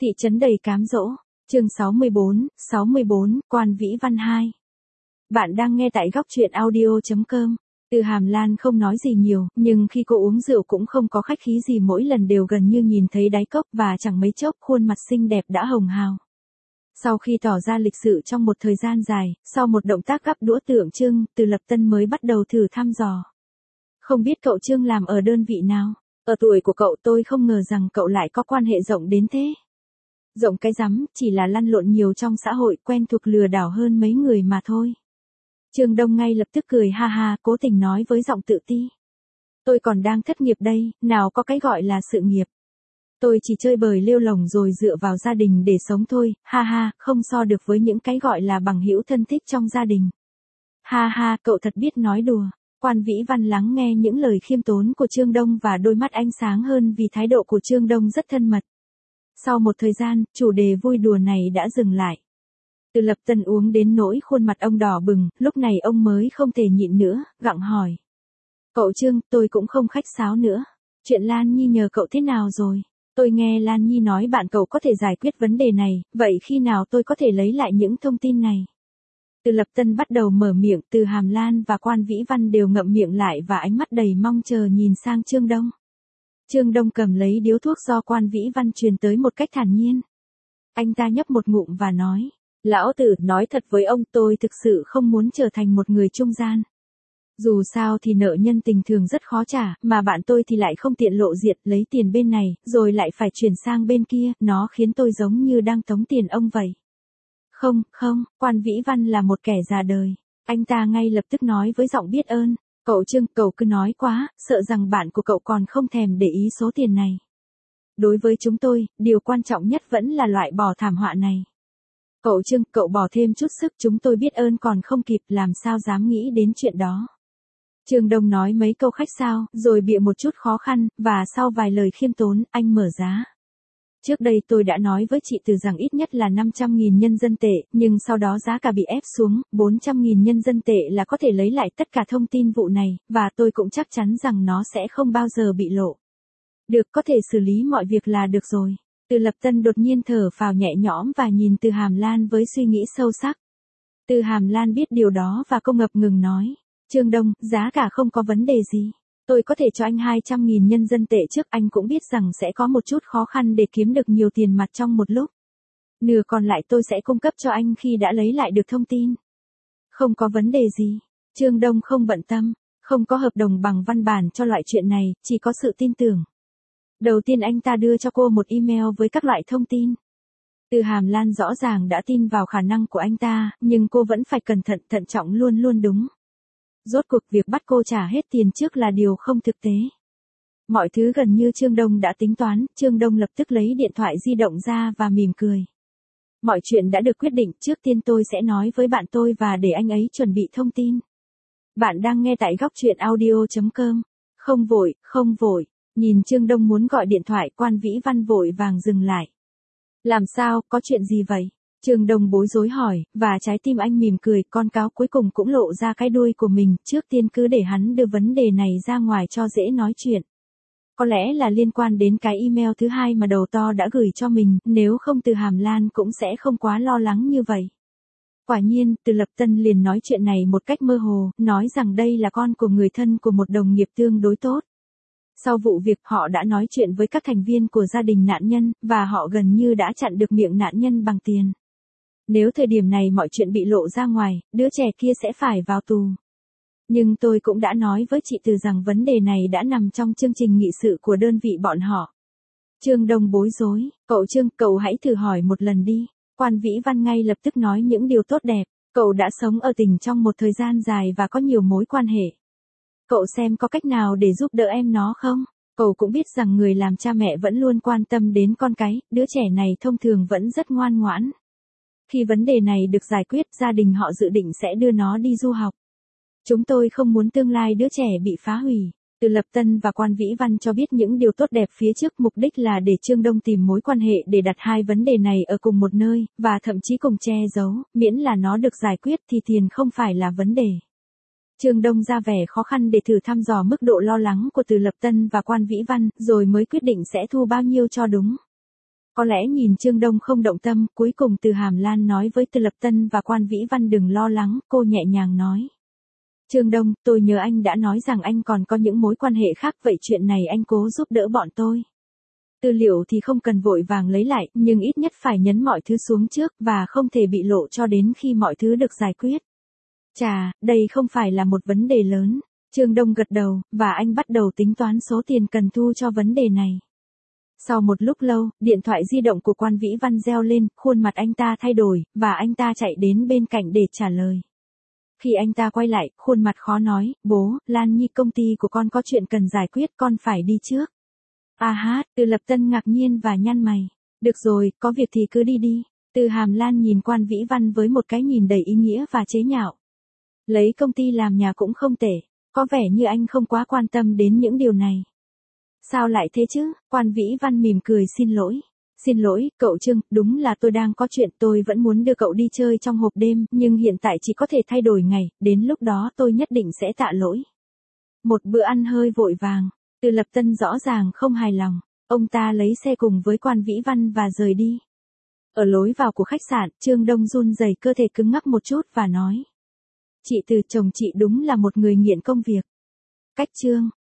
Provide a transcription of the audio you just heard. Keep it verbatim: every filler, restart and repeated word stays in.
Thị trấn đầy cám dỗ, chương sáu mươi bốn, sáu mươi bốn, Quan Vĩ Văn hai. Bạn đang nghe tại góc truyện audio chấm com. Từ Hàm Lan không nói gì nhiều, nhưng khi cô uống rượu cũng không có khách khí gì, mỗi lần đều gần như nhìn thấy đáy cốc và chẳng mấy chốc khuôn mặt xinh đẹp đã hồng hào. Sau khi tỏ ra lịch sự trong một thời gian dài, sau một động tác gắp đũa tượng trưng, Từ Lập Tân mới bắt đầu thử thăm dò. Không biết cậu Trương làm ở đơn vị nào? Ở tuổi của cậu tôi không ngờ rằng cậu lại có quan hệ rộng đến thế. Rộng cái rắm, chỉ là lăn lộn nhiều trong xã hội, quen thuộc lừa đảo hơn mấy người mà thôi. Trương Đông ngay lập tức cười ha ha, cố tình nói với giọng tự ti. Tôi còn đang thất nghiệp đây, nào có cái gọi là sự nghiệp. Tôi chỉ chơi bời lêu lổng rồi dựa vào gia đình để sống thôi, ha ha, không so được với những cái gọi là bằng hữu thân thích trong gia đình. Ha ha, cậu thật biết nói đùa. Quan Vĩ Văn lắng nghe những lời khiêm tốn của Trương Đông và đôi mắt ánh sáng hơn vì thái độ của Trương Đông rất thân mật. Sau một thời gian, chủ đề vui đùa này đã dừng lại. Từ Lập Tân uống đến nỗi khuôn mặt ông đỏ bừng, lúc này ông mới không thể nhịn nữa, gặng hỏi. Cậu Trương, tôi cũng không khách sáo nữa. Chuyện Lan Nhi nhờ cậu thế nào rồi? Tôi nghe Lan Nhi nói bạn cậu có thể giải quyết vấn đề này, vậy khi nào tôi có thể lấy lại những thông tin này? Từ Lập Tân bắt đầu mở miệng, Từ Hàm Lan và Quan Vĩ Văn đều ngậm miệng lại và ánh mắt đầy mong chờ nhìn sang Trương Đông. Trương Đông cầm lấy điếu thuốc do Quan Vĩ Văn truyền tới một cách thản nhiên. Anh ta nhấp một ngụm và nói, lão Tử, nói thật với ông, tôi thực sự không muốn trở thành một người trung gian. Dù sao thì nợ nhân tình thường rất khó trả, mà bạn tôi thì lại không tiện lộ diện, lấy tiền bên này, rồi lại phải chuyển sang bên kia, nó khiến tôi giống như đang tống tiền ông vậy. Không, không, Quan Vĩ Văn là một kẻ già đời. Anh ta ngay lập tức nói với giọng biết ơn. Cậu Trương, cậu cứ nói quá, sợ rằng bạn của cậu còn không thèm để ý số tiền này. Đối với chúng tôi, điều quan trọng nhất vẫn là loại bỏ thảm họa này. Cậu Trương, cậu bỏ thêm chút sức, chúng tôi biết ơn còn không kịp, làm sao dám nghĩ đến chuyện đó. Trương Đông nói mấy câu khách sáo, rồi bịa một chút khó khăn, và sau vài lời khiêm tốn, anh mở giá. Trước đây tôi đã nói với chị Từ rằng ít nhất là năm trăm nghìn nhân dân tệ, nhưng sau đó giá cả bị ép xuống, bốn trăm nghìn nhân dân tệ là có thể lấy lại tất cả thông tin vụ này, và tôi cũng chắc chắn rằng nó sẽ không bao giờ bị lộ. Được, có thể xử lý mọi việc là được rồi. Từ Lập Tân đột nhiên thở phào nhẹ nhõm và nhìn Từ Hàm Lan với suy nghĩ sâu sắc. Từ Hàm Lan biết điều đó và cô ngập ngừng nói, Trương Đông, giá cả không có vấn đề gì. Tôi có thể cho anh hai trăm nghìn nhân dân tệ trước, anh cũng biết rằng sẽ có một chút khó khăn để kiếm được nhiều tiền mặt trong một lúc. Nửa còn lại tôi sẽ cung cấp cho anh khi đã lấy lại được thông tin. Không có vấn đề gì. Trương Đông không bận tâm, không có hợp đồng bằng văn bản cho loại chuyện này, chỉ có sự tin tưởng. Đầu tiên anh ta đưa cho cô một email với các loại thông tin. Từ Hàm Lan rõ ràng đã tin vào khả năng của anh ta, nhưng cô vẫn phải cẩn thận thận trọng luôn luôn đúng. Rốt cuộc việc bắt cô trả hết tiền trước là điều không thực tế. Mọi thứ gần như Trương Đông đã tính toán, Trương Đông lập tức lấy điện thoại di động ra và mỉm cười. Mọi chuyện đã được quyết định, trước tiên tôi sẽ nói với bạn tôi và để anh ấy chuẩn bị thông tin. Bạn đang nghe tại góc truyện audio chấm com. Không vội, không vội. Nhìn Trương Đông muốn gọi điện thoại, Quan Vĩ Văn vội vàng dừng lại. Làm sao, có chuyện gì vậy? Trương Đông bối rối hỏi, và trái tim anh mỉm cười, con cáo cuối cùng cũng lộ ra cái đuôi của mình, trước tiên cứ để hắn đưa vấn đề này ra ngoài cho dễ nói chuyện. Có lẽ là liên quan đến cái email thứ hai mà đầu to đã gửi cho mình, nếu không Từ Hàm Lan cũng sẽ không quá lo lắng như vậy. Quả nhiên, Từ Lập Tân liền nói chuyện này một cách mơ hồ, nói rằng đây là con của người thân của một đồng nghiệp tương đối tốt. Sau vụ việc họ đã nói chuyện với các thành viên của gia đình nạn nhân, và họ gần như đã chặn được miệng nạn nhân bằng tiền. Nếu thời điểm này mọi chuyện bị lộ ra ngoài, đứa trẻ kia sẽ phải vào tù. Nhưng tôi cũng đã nói với chị Từ rằng vấn đề này đã nằm trong chương trình nghị sự của đơn vị bọn họ. Trương Đông bối rối, cậu Trương, cậu hãy thử hỏi một lần đi. Quan Vĩ Văn ngay lập tức nói những điều tốt đẹp. Cậu đã sống ở tỉnh trong một thời gian dài và có nhiều mối quan hệ. Cậu xem có cách nào để giúp đỡ em nó không? Cậu cũng biết rằng người làm cha mẹ vẫn luôn quan tâm đến con cái, đứa trẻ này thông thường vẫn rất ngoan ngoãn. Khi vấn đề này được giải quyết, gia đình họ dự định sẽ đưa nó đi du học. Chúng tôi không muốn tương lai đứa trẻ bị phá hủy. Từ Lập Tân và Quan Vĩ Văn cho biết những điều tốt đẹp phía trước, mục đích là để Trương Đông tìm mối quan hệ để đặt hai vấn đề này ở cùng một nơi, và thậm chí cùng che giấu, miễn là nó được giải quyết thì tiền không phải là vấn đề. Trương Đông ra vẻ khó khăn để thử thăm dò mức độ lo lắng của Từ Lập Tân và Quan Vĩ Văn, rồi mới quyết định sẽ thu bao nhiêu cho đúng. Có lẽ nhìn Trương Đông không động tâm, cuối cùng Từ Hàm Lan nói với Từ Lập Tân và Quan Vĩ Văn đừng lo lắng, cô nhẹ nhàng nói. Trương Đông, tôi nhớ anh đã nói rằng anh còn có những mối quan hệ khác, vậy chuyện này anh cố giúp đỡ bọn tôi. Tư liệu thì không cần vội vàng lấy lại, nhưng ít nhất phải nhấn mọi thứ xuống trước và không thể bị lộ cho đến khi mọi thứ được giải quyết. Chà, đây không phải là một vấn đề lớn. Trương Đông gật đầu, và anh bắt đầu tính toán số tiền cần thu cho vấn đề này. Sau một lúc lâu, điện thoại di động của Quan Vĩ Văn reo lên, khuôn mặt anh ta thay đổi, và anh ta chạy đến bên cạnh để trả lời. Khi anh ta quay lại, khuôn mặt khó nói, bố, Lan Nhi công ty của con có chuyện cần giải quyết, con phải đi trước. À hát, Từ Lập Tân ngạc nhiên và nhăn mày. Được rồi, có việc thì cứ đi đi. Từ Hàm Lan nhìn Quan Vĩ Văn với một cái nhìn đầy ý nghĩa và chế nhạo. Lấy công ty làm nhà cũng không tệ, có vẻ như anh không quá quan tâm đến những điều này. Sao lại thế chứ? Quan Vĩ Văn mỉm cười xin lỗi. Xin lỗi, cậu Trương, đúng là tôi đang có chuyện, tôi vẫn muốn đưa cậu đi chơi trong hộp đêm, nhưng hiện tại chỉ có thể thay đổi ngày, đến lúc đó tôi nhất định sẽ tạ lỗi. Một bữa ăn hơi vội vàng, Từ Lập Tân rõ ràng không hài lòng, ông ta lấy xe cùng với Quan Vĩ Văn và rời đi. Ở lối vào của khách sạn, Trương Đông run rẩy cơ thể cứng ngắc một chút và nói. Chị Từ, chồng chị đúng là một người nghiện công việc. Cách Trương.